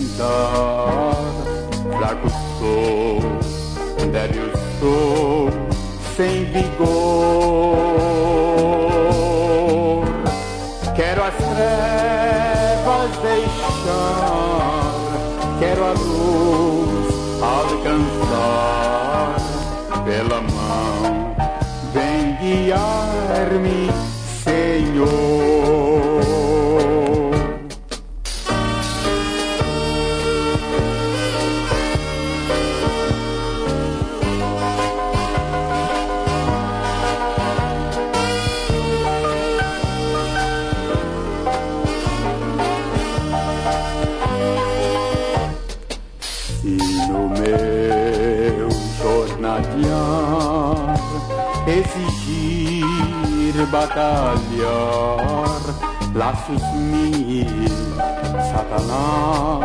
tentar. Fraco sou, débil sou, sem vigor. Quero as trevas deixar, quero a luz alcançar. Pela mão vem guiar-me, Senhor. Se no meu jornadear exigir batalhar, laços mil, Satanás